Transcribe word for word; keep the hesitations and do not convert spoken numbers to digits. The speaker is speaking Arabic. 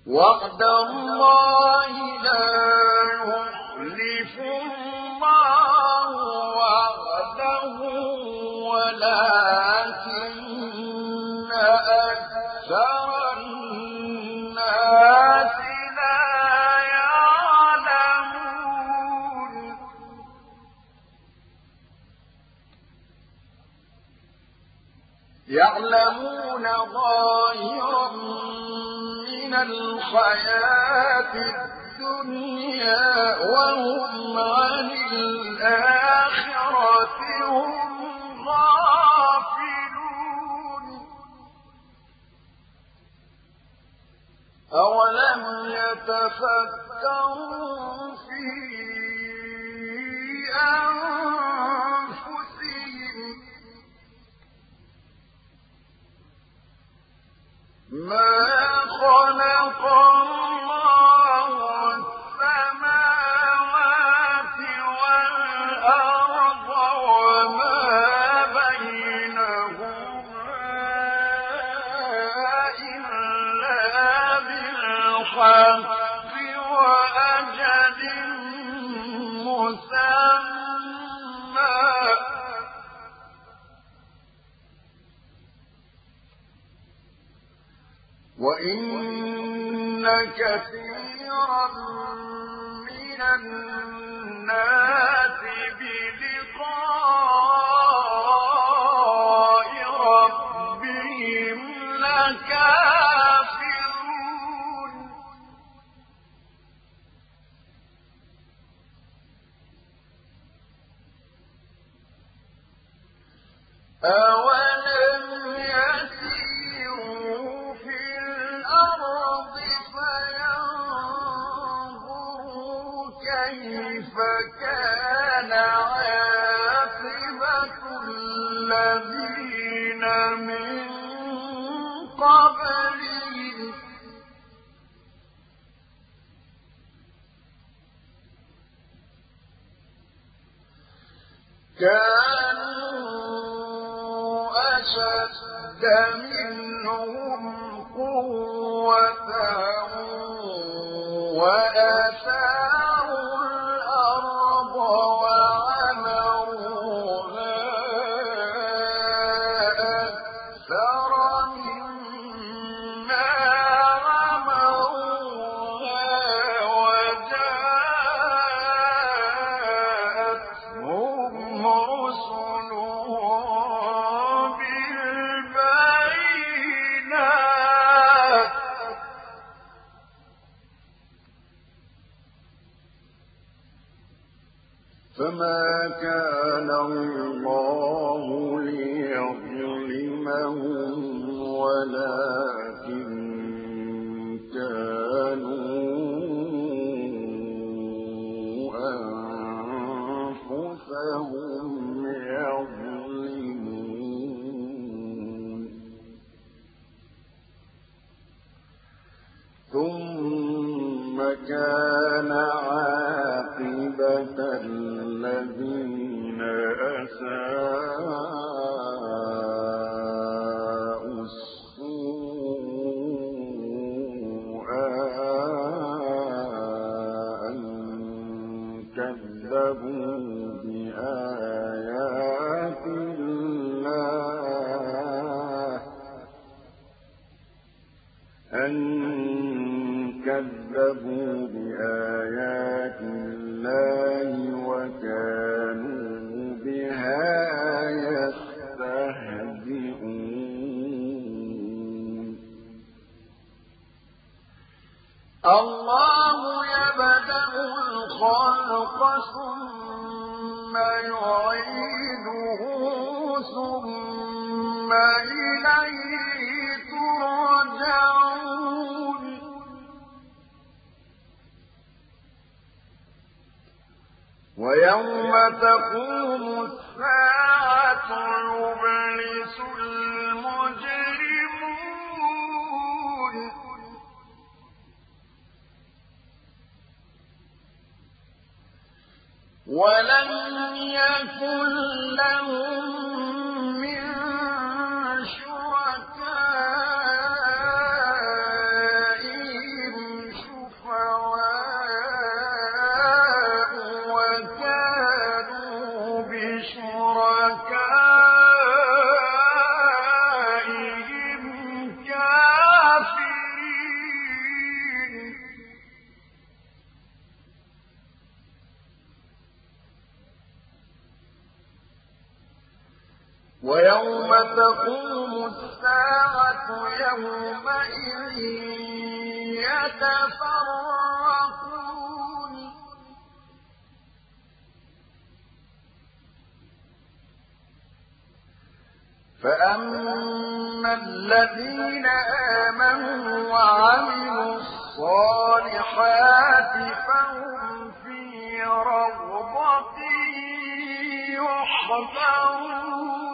وعد الله لا يخلف الله وعده ولكن أكثر الناس لا يعلمون يعلمون ظاهرا من الحياة الدنيا وهم عن الآخرة هم غافلون أولم يتفكروا في أنفسهم ما خلق الله السماوات والأرض وما بينهما إلا بالحق وأجل مسمى وإن كثيرا من الناس بلقاء ربهم لكافرون أولم يسيروا في الأرض فينظروا كيف كان عاقبة الذين من قبلهم كانوا أشد منهم قوة وآثاروا الأرض وعمروها أكثر مما عمروها وجاءتهم رسلهم بالبينات فما كان الله ليظلمهم ولكن كانوا أنفسهم يظلمون ثم كان عاقبة الذين أساءوا السوء أن كذبوا بآيات الله أن كذبوا بآيات الله وكانوا بها يستهزئون الله يبدأ الخلق ثم يعيده ثم إليه ترجعون ويوم تقوم الساعة يبلس المجرمون ولن يكن لهم من شركائهم ويوم تقوم الساعة يومئذ يتفرقون فأما الذين آمنوا وعملوا الصالحات فهم في رغبة يحبرون